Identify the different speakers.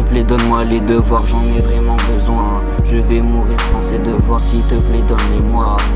Speaker 1: plaît donne-moi les devoirs, j'en ai vraiment besoin. Je vais mourir sans ces devoirs, s'il te plaît donne-les-moi.